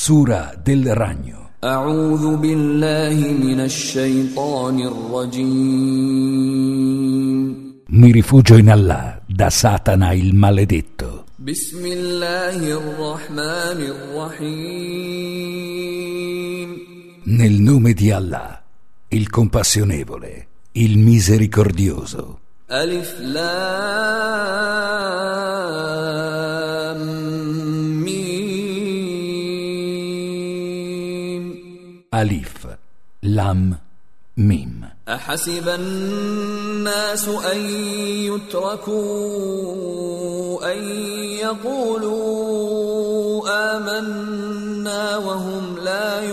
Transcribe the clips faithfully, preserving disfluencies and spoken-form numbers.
Sura del Ragno. أعوذ بالله من الشيطان الرجيم. Mi rifugio in Allah da Satana il maledetto. بسم الله الرحمن الرحيم. Nel nome di Allah, il compassionevole, il misericordioso. ألف لام ميم. Alif, Lam, Mim. أحسب الناس أن يتركوا أن يقولوا آمنا وهم لا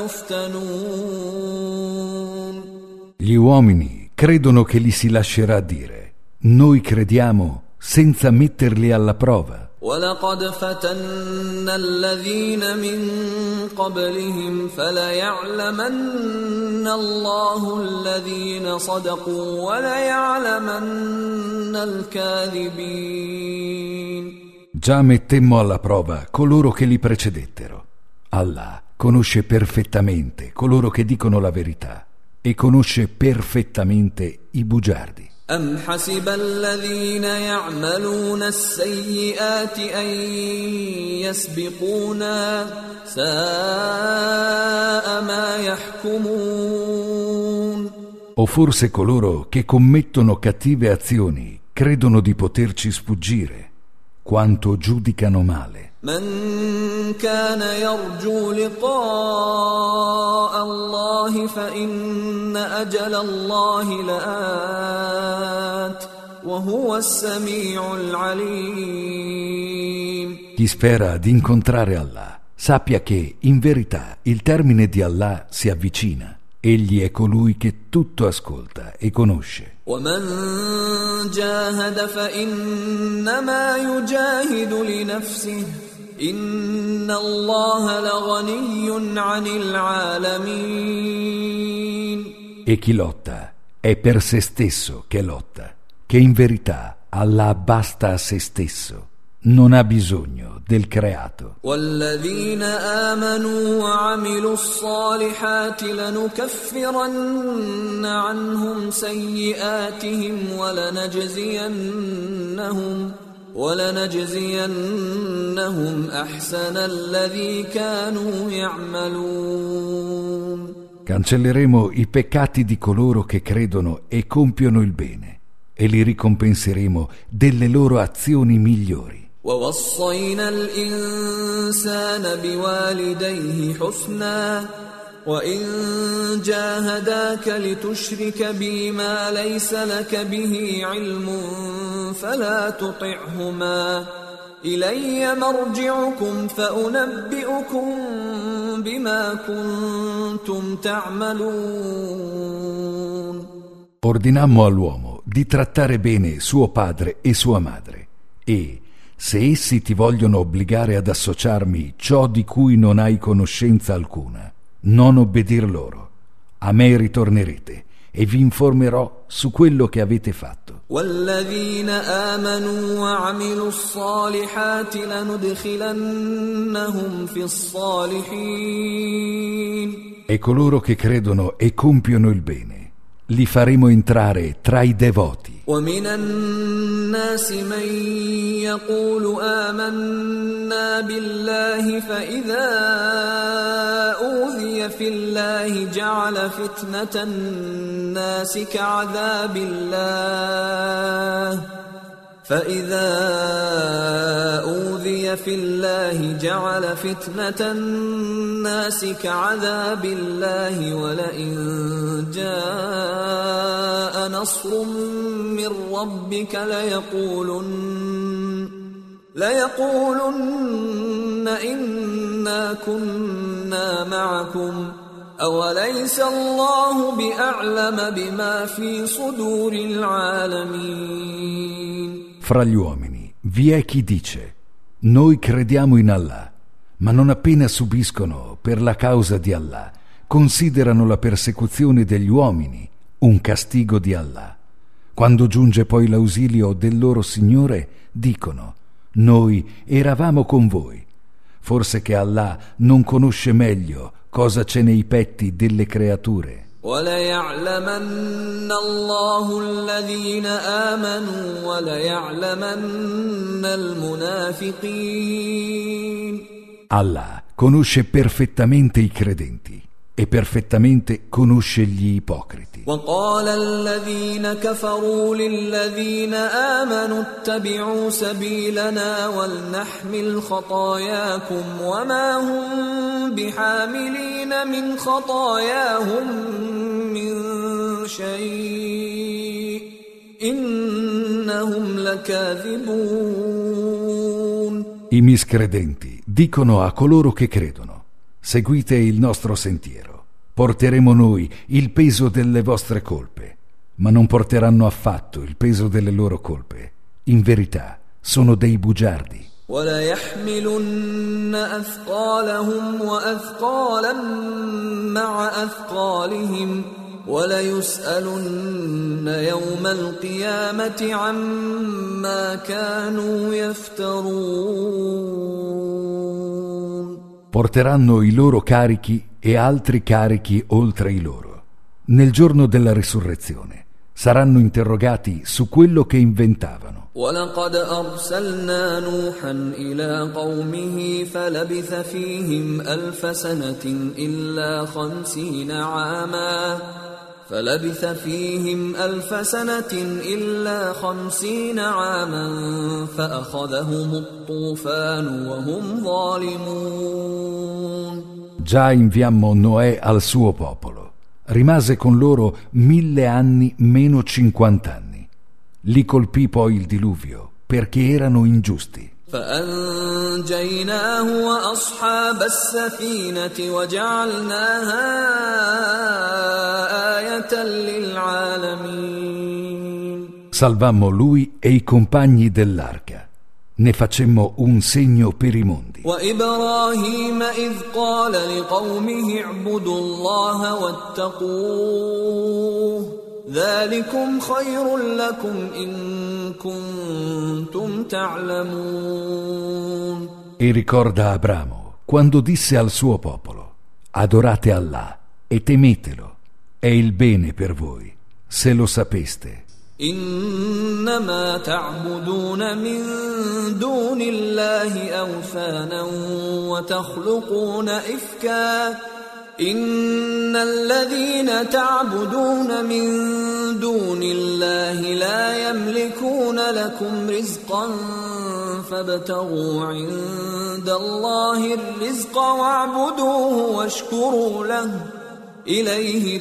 يفتنون. Gli uomini credono che li si lascerà dire: noi crediamo senza metterli alla prova. ولقد فتنا الذين من قبلهم فليعلمن الله الذين صدقوا وليعلمن الكاذبين. Già mettemmo alla prova coloro che li precedettero. Allah conosce perfettamente coloro che dicono la verità e conosce perfettamente i bugiardi. أم حسب الذين يعملون السيئات أن يسبقونا ساء ما يحكمون. O forse coloro che commettono cattive azioni credono di poterci sfuggire, quanto giudicano male. من كان يرجو لقاء الله فإن أجل الله لآت وهو السميع العليم. Chi spera di incontrare Allah, sappia che in verità il termine di Allah si avvicina. Egli è colui che tutto ascolta e conosce. ومن جاهد فإنما يجاهد لنفسه إن الله لغني عن العالمين. E chi lotta è per se stesso che lotta, che in verità Allah basta a se stesso, non ha bisogno del creato. والذين آمنوا وعملوا الصالحات لنكفرن عنهم سيئاتهم ولنجزينهم ولنجزينهم أحسن الذي كانوا يعملون. Cancelleremo i peccati di coloro che credono e compiono il bene e li ricompenseremo delle loro azioni migliori. ووصينا الإنسان بوالديه حسنا وإن جاهداك لتشرك بي ما ليس لك به علم فلا تطعهما إلي مرجعكم فأنبئكم بما كنتم تعملون. Ordinammo all'uomo di trattare bene suo padre e sua madre e, se essi ti vogliono obbligare ad associarmi ciò di cui non hai conoscenza alcuna, non obbedir loro. A me ritornerete e vi informerò su quello che avete fatto. والذين آمنوا وعملوا الصالحات لندخلنهم في الصالحين. E coloro che credono e compiono il bene li faremo entrare tra i devoti. ومن الناس من يقول آمنا بالله فإذا أوذي في الله جعل فتنة الناس كعذاب الله فإذا أوذي في الله جعل فتنة الناس كعذاب الله ولئن جاء نصر من ربك ليقولن ليقولن إنا كنا معكم أوليس الله بأعلم بما في صدور العالمين. Fra gli uomini vi è chi dice: noi crediamo in Allah, ma non appena subiscono per la causa di Allah, considerano la persecuzione degli uomini un castigo di Allah. Quando giunge poi l'ausilio del loro Signore, dicono: noi eravamo con voi. Forse che Allah non conosce meglio cosa c'è nei petti delle creature. وَلَيَعْلَمَنَّ اللَّهُ الَّذِينَ آمَنُوا وَلَيَعْلَمَنَّ الْمُنَافِقِينَ. Allah conosce perfettamente i credenti e perfettamente conosce gli ipocriti. وَقَالَ الَّذِينَ كَفَرُوا لِلَّذِينَ آمَنُوا اتَّبِعُوا سَبِيلَنَا وَلْنَحْمِلْ خَطَايَاكُمْ وَمَا هُمْ بِحَامِلِينَ مِنْ خَطَايَاهُمْ مِنْ شَيْءٍ إِنَّهُمْ لَكَاذِبُونَ. I miscredenti dicono a coloro che credono: seguite il nostro sentiero, porteremo noi il peso delle vostre colpe, ma non porteranno affatto il peso delle loro colpe. In verità sono dei bugiardi. وَلَيَحْمِلُنَّ أَثْقَالَهُمْ وَأَثْقَالًا مَعَ أَثْقَالِهِمْ وَلَيُسْأَلُنَّ يَوْمَ الْقِيَامَةِ عَمَّا كَانُوا يَفْتَرُونَ. Porteranno i loro carichi e altri carichi oltre i loro. Nel giorno della risurrezione saranno interrogati su quello che inventavano. وَلَقَدْ أَرْسَلْنَا نُوحًا إِلَى قَوْمِهِ فَلَبِثَ فِيهِمْ أَلْفَ سَنَةٍ إِلَّا خَمْسِينَ عَامًا فلبث فيهم ألف سنة إلا خمسين عاما فأخذهم الطوفان وهم ظالمون. Già inviammo Noè al suo popolo. Rimase con loro mille anni meno cinquant'anni. Li colpì poi il diluvio perché erano ingiusti. فأنجيناه وأصحاب السفينة وجعلناها آية للعالمين. Salvammo lui e i compagni dell'arca. Ne facemmo un segno per i mondi. وإبراهيم إذ قال لقومه اعبدوا الله واتقوه ذلكم خير لكم إن كنتم تعلمون. E ricorda Abramo quando disse al suo popolo: adorate Allah e temetelo, è il bene per voi, se lo sapeste. إنما تعبدون من دون الله أوثانا وتخلقون إفكا إن الذين تعبدون من دون الله لا يملكون لكم رزقا فابتغوا عند الله الرزق واعبدوه واشكروا له إليه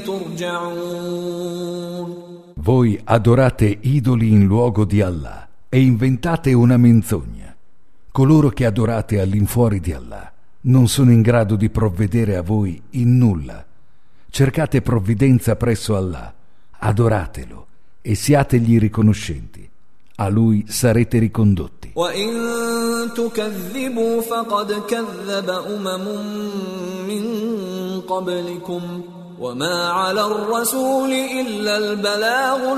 ترجعون. Voi adorate idoli in luogo di Allah e inventate una menzogna. Coloro che adorate all'infuori di Allah non sono in grado di provvedere a voi in nulla. Cercate provvidenza presso Allah, adoratelo e siategli riconoscenti. A lui sarete ricondotti. وَإِن تُكَذِّبُوا فَقَدْ كَذَّبَ أُمَمٌ مِّن قَبْلِكُمْ وَمَا عَلَى الرَّسُولِ إِلَّا الْبَلَاغُ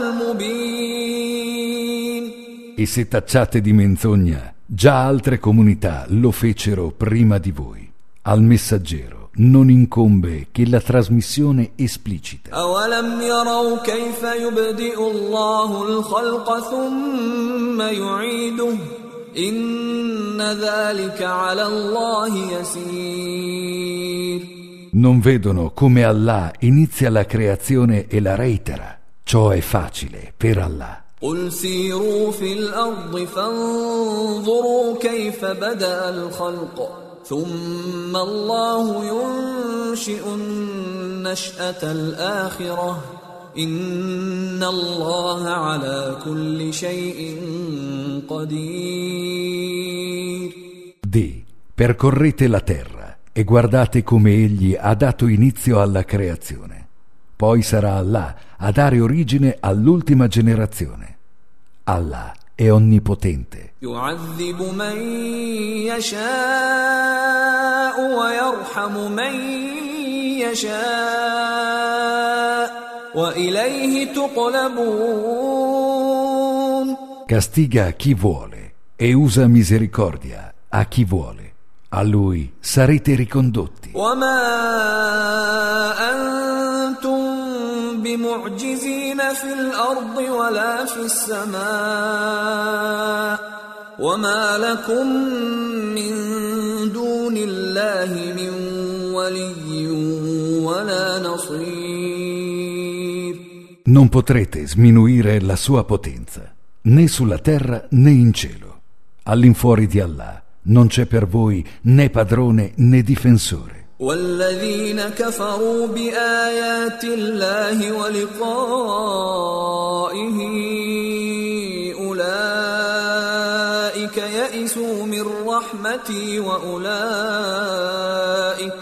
الْمُبِينُ. E se tacciate di menzogna, già altre comunità lo fecero prima di voi. Al messaggero non incombe che la trasmissione esplicita. أَوَلَمْ يَرَوْا كَيْفَ يُبْدِئُ اللَّهُ الْخَلْقَ ثُمَّ يُعِيدُهُ إِنَّ ذَلِكَ عَلَى اللَّهِ يَسِيرٌ. Non vedono come Allah inizia la creazione e la reitera. Ciò è facile per Allah. قُلْ سِيرُوا فِي الْأَرْضِ فَانظُرُوا كَيْفَ بَدَأَ الْخَلْقَ ثُمَّ اللَّهُ يُنشِئُ النَّشْأَةَ الْآخِرَةَ إِنَّ اللَّهَ عَلَى كُلِّ شَيْءٍ قَدِيرٌ. Di, percorrete la terra e guardate come egli ha dato inizio alla creazione. Poi sarà Allah a dare origine all'ultima generazione. Allah è onnipotente. يُعَذِّبُ مَن يَشَاءُ وَيَرْحَمُ مَن يَشَاءُ وَإِلَيْهِ تُقْلَبُونَ. Castiga chi vuole e usa misericordia a chi vuole. A lui sarete ricondotti. وما أنتم بمعجزين في الأرض ولا في السماء وما لكم من دون الله من ولي ولا نصير. Non potrete sminuire la sua potenza, né sulla terra né in cielo. All'infuori di Allah non c'è per voi né padrone né difensore. والذين كفروا بآيات الله ولقائه أولئك يئسوا من رحمتي وأولئك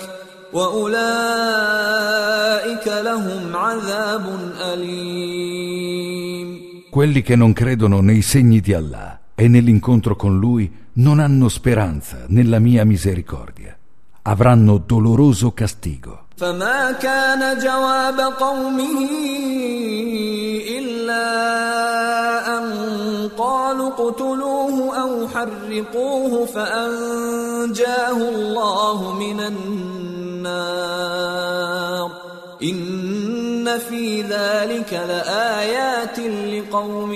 وأولئك لهم عذاب أليم. Quelli che non credono nei segni di Allah e nell'incontro con Lui non hanno speranza nella mia misericordia. Avranno doloroso castigo. فما كان جواب قومه إلا أن قالوا اقتلوه أو حرقوه فأنجاه الله من النار إن في ذلك لآيات لقوم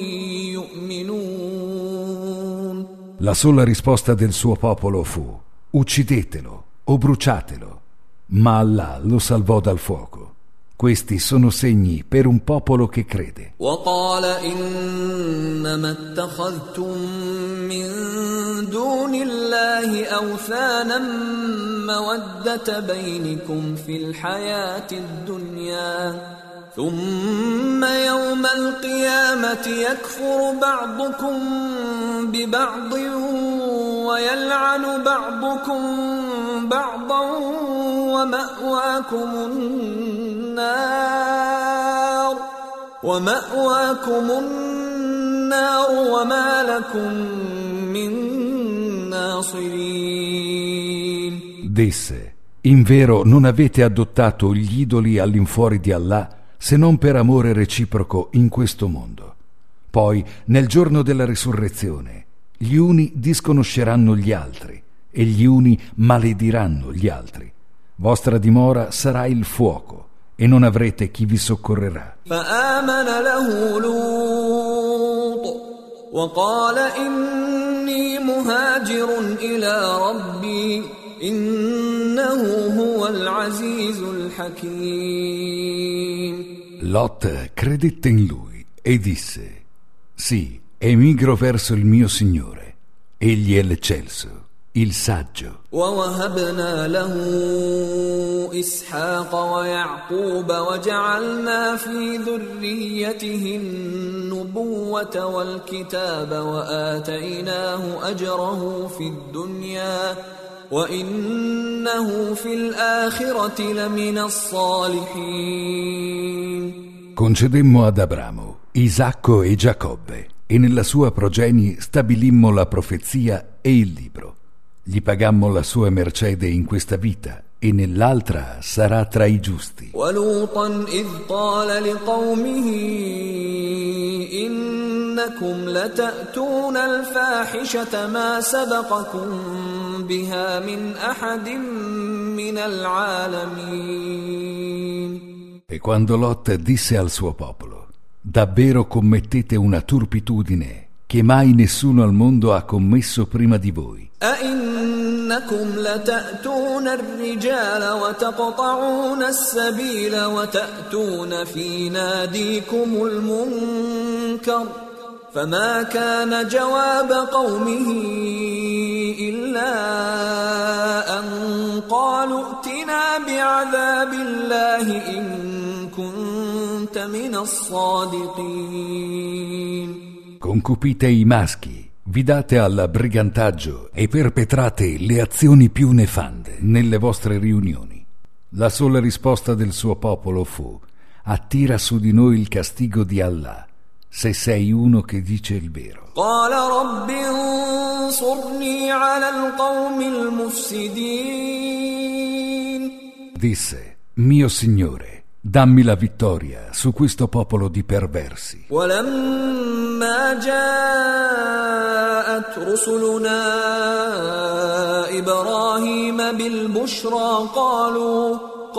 يؤمنون. La sola risposta del suo popolo fu: uccidetelo o bruciatelo, ma Allah lo salvò dal fuoco. Questi sono segni per un popolo che crede. وقال إنما اتخذتم من دون الله أوثانا مودة بينكم في الحياة الدنيا ثم يوم القيامة يكفر بعضكم ببعض ويلعن بعضكم بعضا ومأواكم النار ومأواكم النار وما لكم من ناصرين. Disse: invero non avete adottato gli idoli all'infuori di Allah se non per amore reciproco in questo mondo. Poi, nel giorno della risurrezione, gli uni disconosceranno gli altri e gli uni malediranno gli altri. Vostra dimora sarà il fuoco e non avrete chi vi soccorrerà. فآمن له لوط وقال إني مهاجر إلى ربي إنه هو العزيز الحكيم. Lot credette in lui e disse: sì, emigro verso il mio Signore, egli è l'eccelso, il saggio. ووهبنا له إسحاق ويعقوب وجعلنا في ذريته النبوة والكتاب وآتيناه أجره في الدنيا وإنه في الآخرة لمن الصالحين. Concedemmo ad Abramo, Isacco e Giacobbe, e nella sua progenie stabilimmo la profezia e il libro. Gli pagammo la sua mercede in questa vita e nell'altra sarà tra i giusti. ولوطا إذ قال لقومه إنكم لتأتون الفاحشة ما سبقكم بها من أحد من العالمين. E quando Lot disse al suo popolo: davvero commettete una turpitudine che mai nessuno al mondo ha commesso prima di voi. أئنكم لتأتون الرجال وتقطعون السبيل وتأتون في ناديكم المنكر فما كان جواب قومه إلا أن قالوا ائتنا بعذاب الله إن كنت من الصادقين. Concupite i maschi, vi date al brigantaggio e perpetrate le azioni più nefande nelle vostre riunioni. La sola risposta del suo popolo fu: attira su di noi il castigo di Allah, se sei uno che dice il vero. قال رب انصرني على القوم المفسدين. Disse: mio Signore, dammi la vittoria su questo popolo di perversi. ولما جاءت جاءت رسلنا إبراهيم بالبشرى قالوا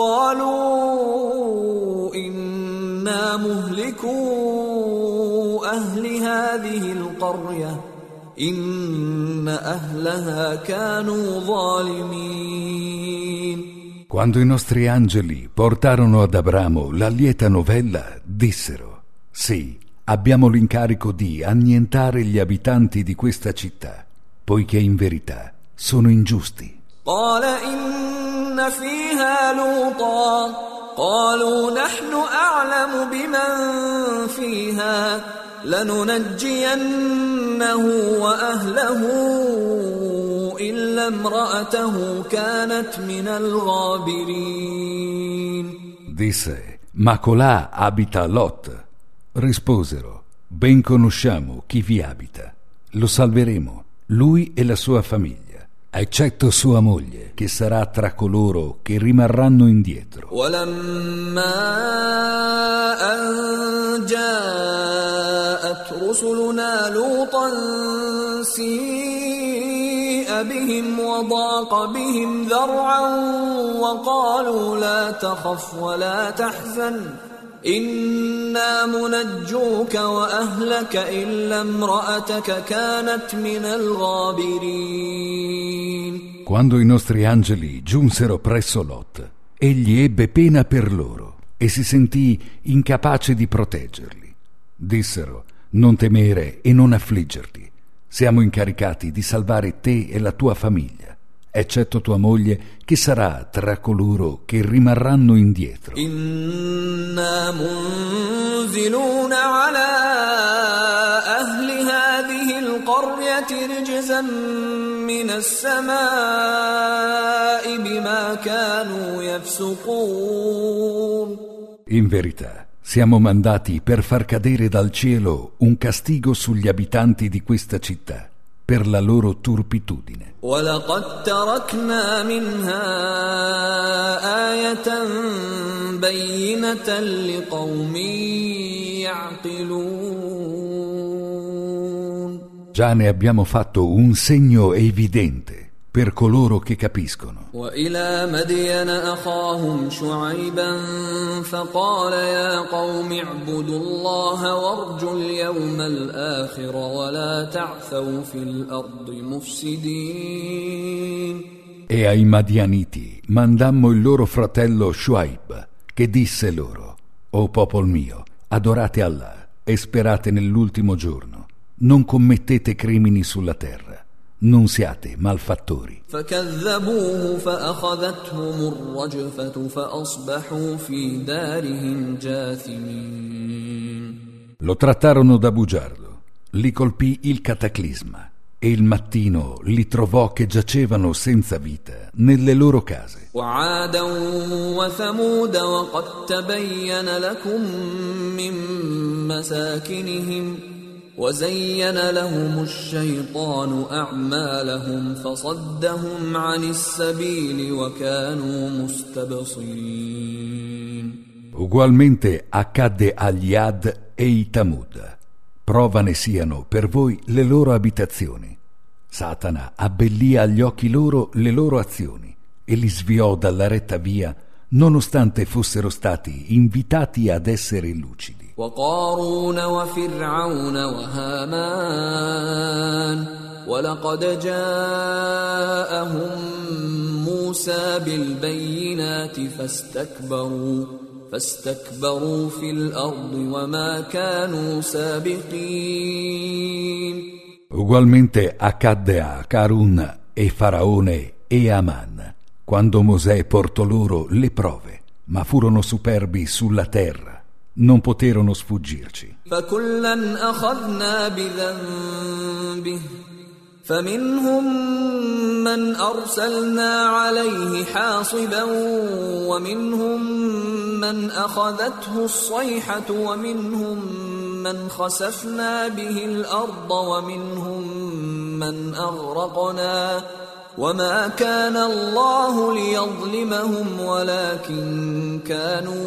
قالوا إنا مهلكو أهل هذه القرية إن أهلها كانوا ظالمين. Quando i nostri angeli portarono ad Abramo la lieta novella, dissero: sì, abbiamo l'incarico di annientare gli abitanti di questa città, poiché in verità sono ingiusti. قال إن فيها لوطا قالوا نحن أعلم بمن فيها لننجينه وأهله إلا امرأته كانت من الغابرين. Disse: ma colà abita Lot. Risposero: ben conosciamo chi vi abita, lo salveremo, lui e la sua famiglia, eccetto sua moglie, che sarà tra coloro che rimarranno indietro. ولما أن جاءت رسلنا لوطا سيء بهم وضاق بهم ذرعا وقالوا لا تخف ولا تحزن إنا منجوك وأهلك إلا امرأتك كانت من الغابرين. Quando i nostri angeli giunsero presso Lot, egli ebbe pena per loro e si sentì incapace di proteggerli. Dissero: non temere e non affliggerti, siamo incaricati di salvare te e la tua famiglia, eccetto tua moglie, che sarà tra coloro che rimarranno indietro. Inna munziluna ala ahli hadhihi al-qaryati rijzan min as-samaa'i bima kanu yafsuqun. In verità, siamo mandati per far cadere dal cielo un castigo sugli abitanti di questa città per la loro turpitudine. وَلَقَدْ تَرَكْنَا مِنْهَا آيَةً بَيِّنَةً لِقَوْمٍ يَعْقِلُونَ. Già ne abbiamo fatto un segno evidente per coloro che capiscono. وَإِلَى مَدْيَنَ أَخَاهُمْ شُعَيْبًا فَقَالَ يَا قَوْمِ اعْبُدُوا اللَّهَ وَارْجُوا الْيَوْمَ الْآخِرَ وَلَا تَعْثَوْا فِي الْأَرْضِ مُفْسِدِينَ. E ai Madianiti mandammo il loro fratello Shuaib, che disse loro: o popol mio, adorate Allah e sperate nell'ultimo giorno, non commettete crimini sulla terra, non siate malfattori. فكذبوه فأخذتهم الرجفة فأصبحوا في دارهم جاثمين. Lo trattarono da bugiardo, li colpì il cataclisma e il mattino li trovò che giacevano senza vita nelle loro case. وعادا وثمود وقد تبين لكم من مساكنهم وزين لهم الشيطان أعمالهم فصدهم عن السبيل وكانوا مستبصرين. Ugualmente accadde agli Ad e i Tamud. Prova ne siano per voi le loro abitazioni. Satana abbellì agli occhi loro le loro azioni e li sviò dalla retta via, nonostante fossero stati invitati ad essere lucidi. وقارون وفرعون وهامان ولقد جاءهم موسى بالبينات فاستكبروا فاستكبروا في الأرض وما كانوا سابقين. Ugualmente accadde a Carun e Faraone e Aman quando Mosè portò loro le prove, ma furono superbi sulla terra, non poterono sfuggirci. فكلا أخذنا بذنبه فمنهم من أرسلنا عليه حاصبا ومنهم من أخذته الصيحة ومنهم من خسفنا به الأرض ومنهم من أغرقنا وما كان الله ليظلمهم ولكن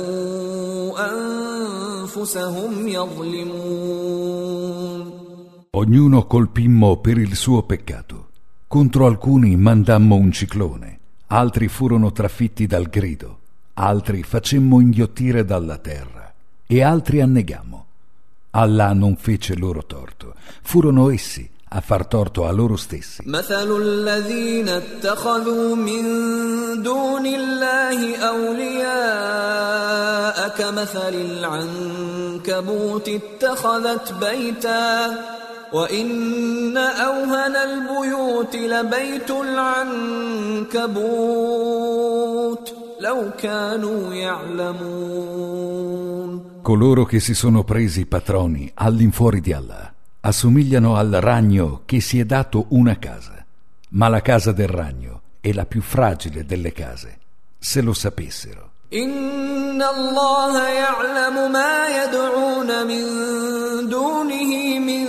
كانوا أنفسهم يظلمون. Ognuno colpimmo per il suo peccato. Contro alcuni mandammo un ciclone, altri furono trafitti dal grido, altri facemmo inghiottire dalla terra e altri annegammo. Allah non fece loro torto, furono essi a far torto a loro stessi. مثل الذين اتخذوا من دون الله أولياء كمثل العنكبوت اتخذت بيتا وإن أوهن البيوت لبيت العنكبوت لو كانوا يعلمون. Coloro che si sono presi patroni all'infuori di Allah assomigliano al ragno che si è dato una casa, ma la casa del ragno è la più fragile delle case, se lo sapessero. Inna Allah ya'lamu ma yad'un min dunihi min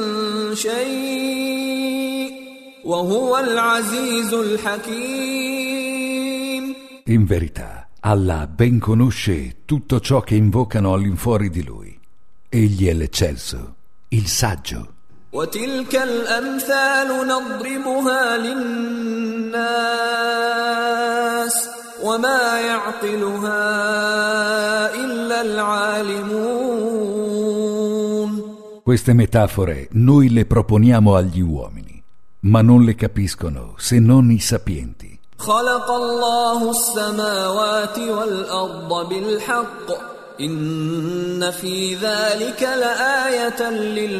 shay' wa huwa al-azizul hakim. In verità, Allah ben conosce tutto ciò che invocano all'infuori di Lui. Egli è l'eccelso, il saggio. وتلك الأمثال نضربها للناس وما يعقلها إلا العالمون. Queste metafore noi le proponiamo agli uomini, ma non le capiscono se non i sapienti. خلق الله السماوات والأرض بالحق إن في ذلك لآية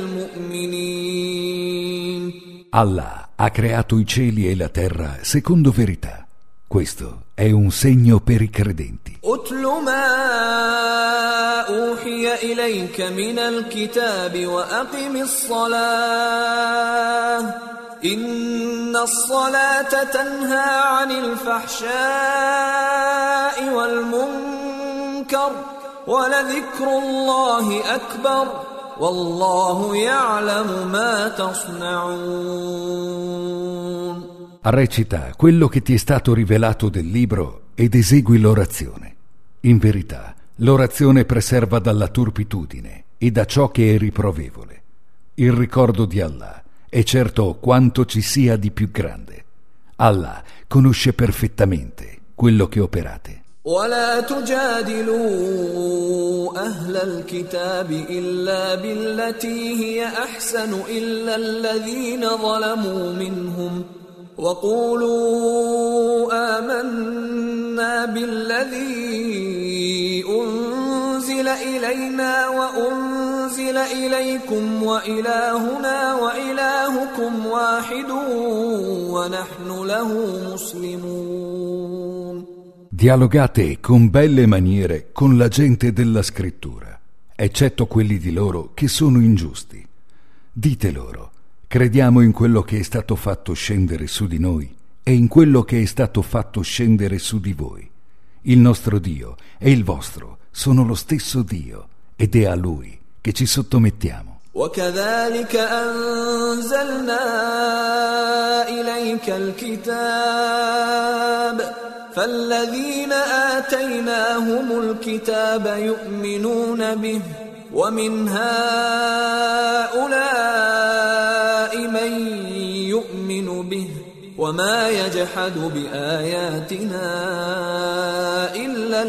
للمؤمنين. Allah ha creato i cieli e la terra secondo verità. Questo è un segno per i credenti. أتل ما أوحي إليك من الكتاب وأقم الصلاة إن الصلاة تنهى عن الفحشاء والمنكر ولذكر الله أكبر والله يعلم ما تصنعون. Recita quello che ti è stato rivelato del libro ed esegui l'orazione. In verità, l'orazione preserva dalla turpitudine e da ciò che è riprovevole. Il ricordo di Allah è certo quanto ci sia di più grande. Allah conosce perfettamente quello che operate. ولا تجادلوا أهل الكتاب إلا بالتي هي أحسن إلا الذين ظلموا منهم وقولوا آمنا بالذي أنزل إلينا وأنزل إليكم وإلهنا وإلهكم واحد ونحن له مسلمون. Dialogate con belle maniere con la gente della scrittura, eccetto quelli di loro che sono ingiusti. Dite loro: crediamo in quello che è stato fatto scendere su di noi e in quello che è stato fatto scendere su di voi. Il nostro Dio e il vostro sono lo stesso Dio ed è a Lui che ci sottomettiamo. وكذلك أنزلنا إليك الكتاب فالذين آتيناهم الكتاب يؤمنون به ومن هؤلاء من يؤمن به وما يجحد بآياتنا إلا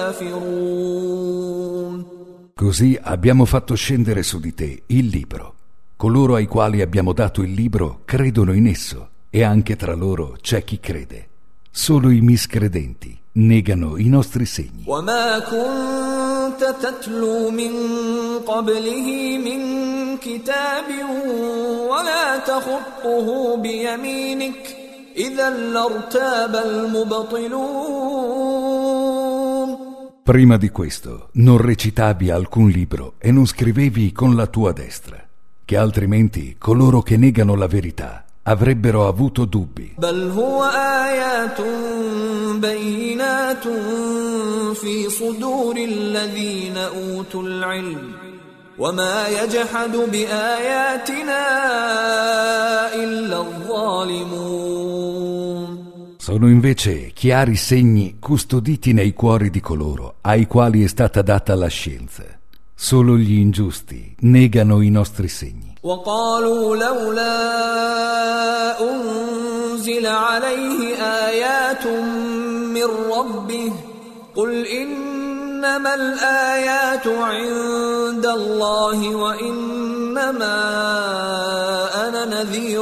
الكافرون. Così abbiamo fatto scendere su di te il libro. Coloro ai quali abbiamo dato il libro credono in esso e anche tra loro c'è chi crede. Solo i miscredenti negano i nostri segni. وما كنت تتلو من قبله من كتاب ولا تخطه بيمينك إذا لارتاب المبطلون. Prima di questo non recitavi alcun libro e non scrivevi con la tua destra, che altrimenti coloro che negano la verità avrebbero avuto dubbi. بل هو آيات بينات في صدور الذين أوتوا العلم وما يجحد بآياتنا إلا الظالمون. Sono invece chiari segni custoditi nei cuori di coloro ai quali è stata data la scienza. Solo gli ingiusti negano i nostri segni. وقالوا لولا أنزل عليه آيات من ربه قل إنما الآيات عند الله وإنما أنا نذير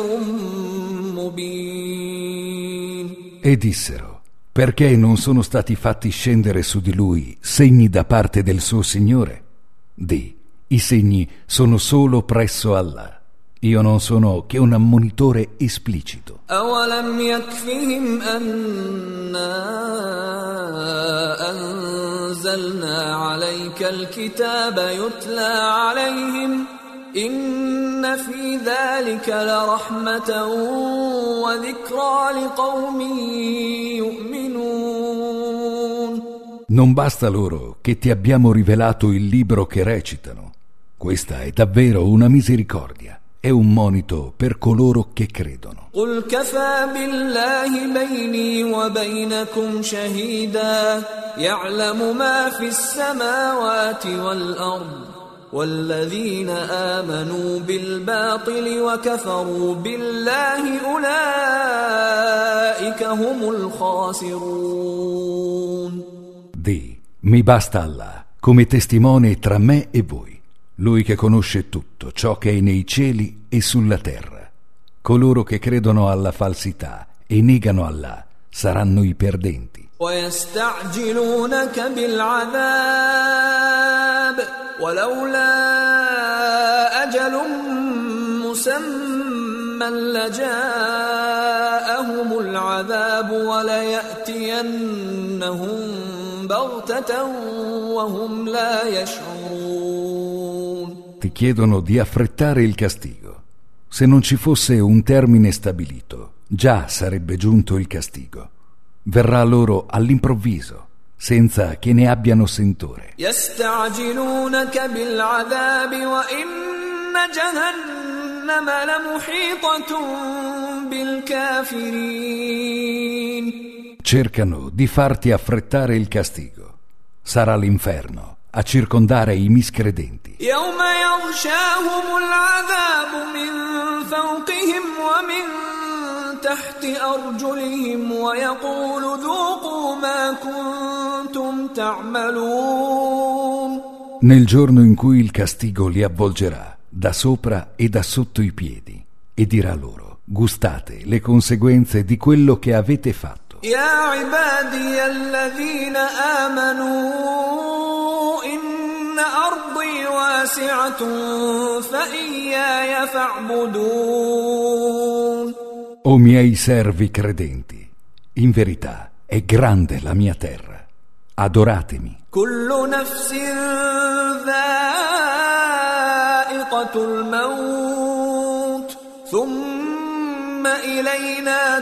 مبين. E dissero: perché non sono stati fatti scendere su di lui segni da parte del suo Signore? Di: i segni sono solo presso Allah. Io non sono che un ammonitore esplicito. أولم يكفهم أنا أنزلنا عليك الكتاب يتلى عليهم إن في ذلك لرحمة وذكرى لقوم يؤمنون. Non basta loro che ti abbiamo rivelato il libro che recitano. Questa è davvero una misericordia, è un monito per coloro che credono. قل كفى بالله بيني وبينكم شهيدا يعلم ما في السماوات والأرض والذين آمنوا بالباطل وكفروا بالله أولئك هم الخاسرون. Di: mi basta Allah come testimone tra me e voi, lui che conosce tutto ciò che è nei cieli e sulla terra. Coloro che credono alla falsità e negano Allah saranno i perdenti. ويستعجلونك بالعذاب ولولا أجل مسمى لجاءهم العذاب وليأتينهم بغتة وهم لا يشعرون. Ti chiedono di affrettare il castigo. Se non ci fosse un termine stabilito, già sarebbe giunto il castigo. Verrà loro all'improvviso, senza che ne abbiano sentore. يستعجلونك بالعذاب وإن جهنم لمحيطة بالكافرين. Cercano di farti affrettare il castigo. Sarà l'inferno a circondare i miscredenti. يوم يغشاهم العذاب من فوقهم ومن تحت أرجلهم ويقول ذوقوا ما كنتم تعملون. Nel giorno in cui il castigo li avvolgerà da sopra e da sotto i piedi e dirà loro: gustate le conseguenze di quello che avete fatto. يا عبادي الذين آمنوا إن أرضي واسعة فإياي فاعبدون. O miei servi credenti, in verità è grande la mia terra. Adoratemi. كل نفس ذائقة الموت ثم إلينا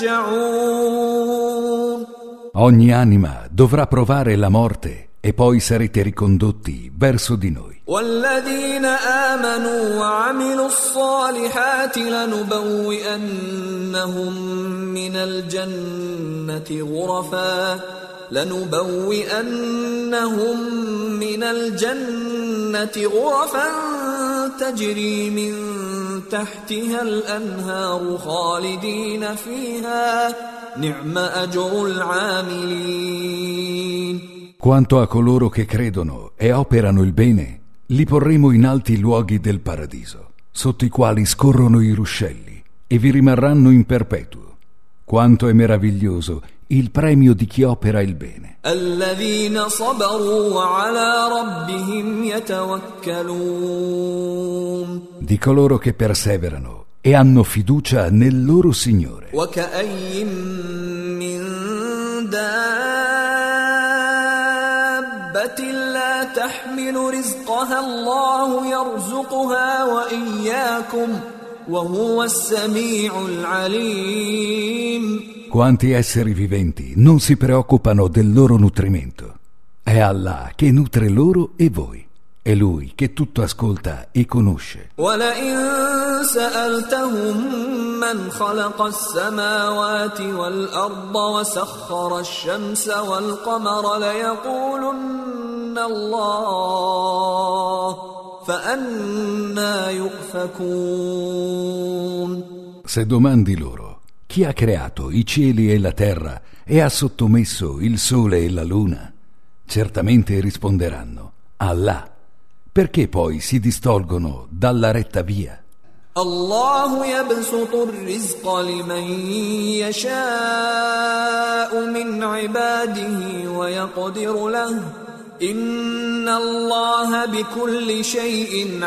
ترجعون. Ogni anima dovrà provare la morte e poi sarete ricondotti verso di noi. والذين آمنوا وعملوا الصالحات لنبوئنهم من الجنة غرفا لنبوئنهم من الجنة غرفا تجري من تحتها الأنهار خالدين فيها نعم أجر العاملين. Quanto a coloro che credono e operano il bene, li porremo in alti luoghi del paradiso, sotto i quali scorrono i ruscelli, e vi rimarranno in perpetuo. Quanto è meraviglioso il premio di chi opera il bene. الذين صبروا وعلى ربهم يتوكلون. Di coloro che perseverano e hanno fiducia nel loro Signore. وكأي من دابة لا تحمل رزقها الله يرزقها وإياكم وهو السميع العليم. Quanti esseri viventi non si preoccupano del loro nutrimento. È Allah che nutre loro e voi. È Lui che tutto ascolta e conosce. وَلَئِن سَأَلْتَهُم مَّنْ خَلَقَ السَّمَاوَاتِ وَالْأَرْضَ وَسَخَّرَ الشَّمْسَ وَالْقَمَرَ لَيَقُولُنَّ الله فأنى يؤفكون. Se domandi loro chi ha creato i cieli e la terra e ha sottomesso il sole e la luna, certamente risponderanno Allah. Perché poi si distolgono dalla retta via? الله يبسط الرزق لمن يشاء من عباده ويقدر له إن الله بكل شيء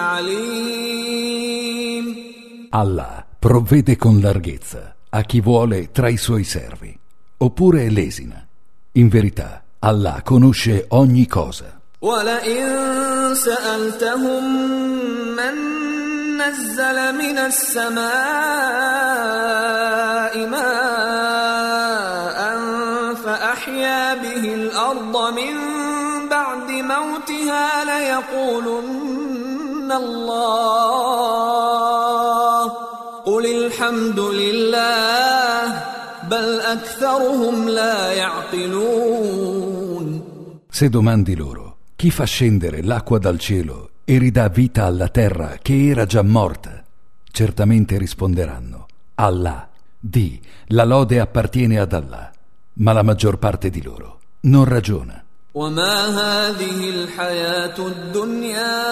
عليم. Allah provvede con larghezza a chi vuole tra i suoi servi, oppure lesina. In verità, Allah conosce ogni cosa. وَلَئِن سَأَلْتَهُم مَّن نزل من السماء ماء فأحيا به الأرض من بعد موتها ليقولن الله قل الحمد لله بل أكثرهم لا يعقلون. Se domandi loro chi fa scendere l'acqua dal cielo e ridà vita alla terra che era già morta, certamente risponderanno Allah. Di, la lode appartiene ad Allah, ma la maggior parte di loro non ragiona. وما هذه الحياة الدنيا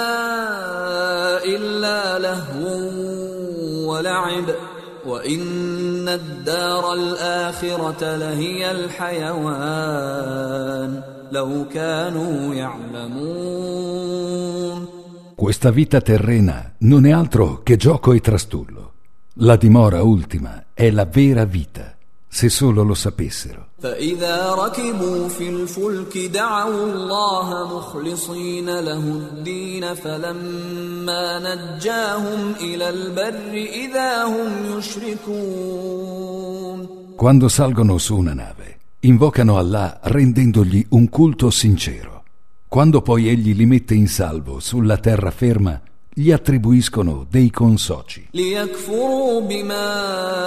إلا لهو ولعب وإن الدار الآخرة لهي الحيوان لو كانوا يعلمون. Questa vita terrena non è altro che gioco e trastullo. La dimora ultima è la vera vita, se solo lo sapessero. فإذا ركبوا في الفلك دعوا الله مخلصين له الدين فلما نجاهم إلى البر إذا هم يشركون. Quando salgono su una nave, invocano Allah rendendogli un culto sincero. Quando poi egli li mette in salvo sulla terraferma, gli attribuiscono dei consoci. ليكفروا بما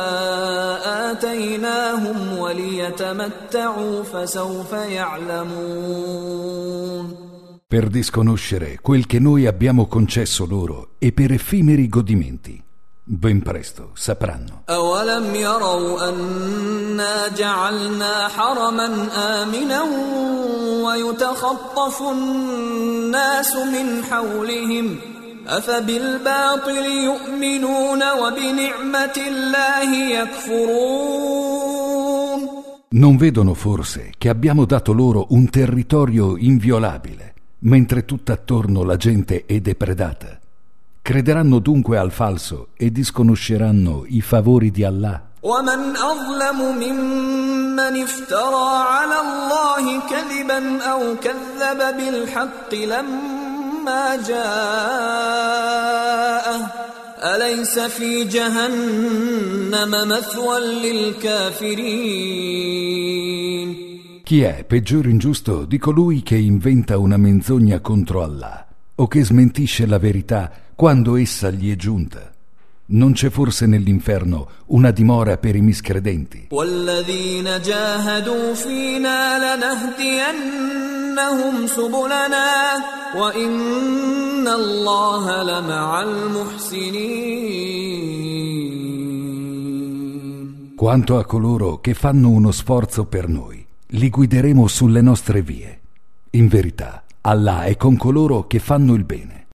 آتيناهم وليتمتعوا فسوف يعلمون. Per disconoscere quel che noi abbiamo concesso loro e per effimeri godimenti, ben presto sapranno. أولم يروا أنا جعلنا حرما آمنا ويتخطف الناس من حولهم أفبالباطل يؤمنون وبنعمة الله يكفرون. Non vedono forse che abbiamo dato loro un territorio inviolabile, mentre tutt'attorno la gente è depredata? Crederanno dunque al falso e disconosceranno i favori di Allah. ومن أظلم ممن افترى على الله كذبا أو كذب بالحق لما جاءه أليس في جهنم مثوى للكافرين. Chi è peggiore ingiusto di colui che inventa una menzogna contro Allah o che smentisce la verità quando essa gli è giunta? Non c'è forse nell'inferno una dimora per i miscredenti? والذين جاهدوا فينا لنهدينهم سبلنا وإن الله لمع المحسنين. Quanto a coloro che fanno uno sforzo per noi, li guideremo sulle nostre vie. In verità, Allah è con coloro che fanno il bene.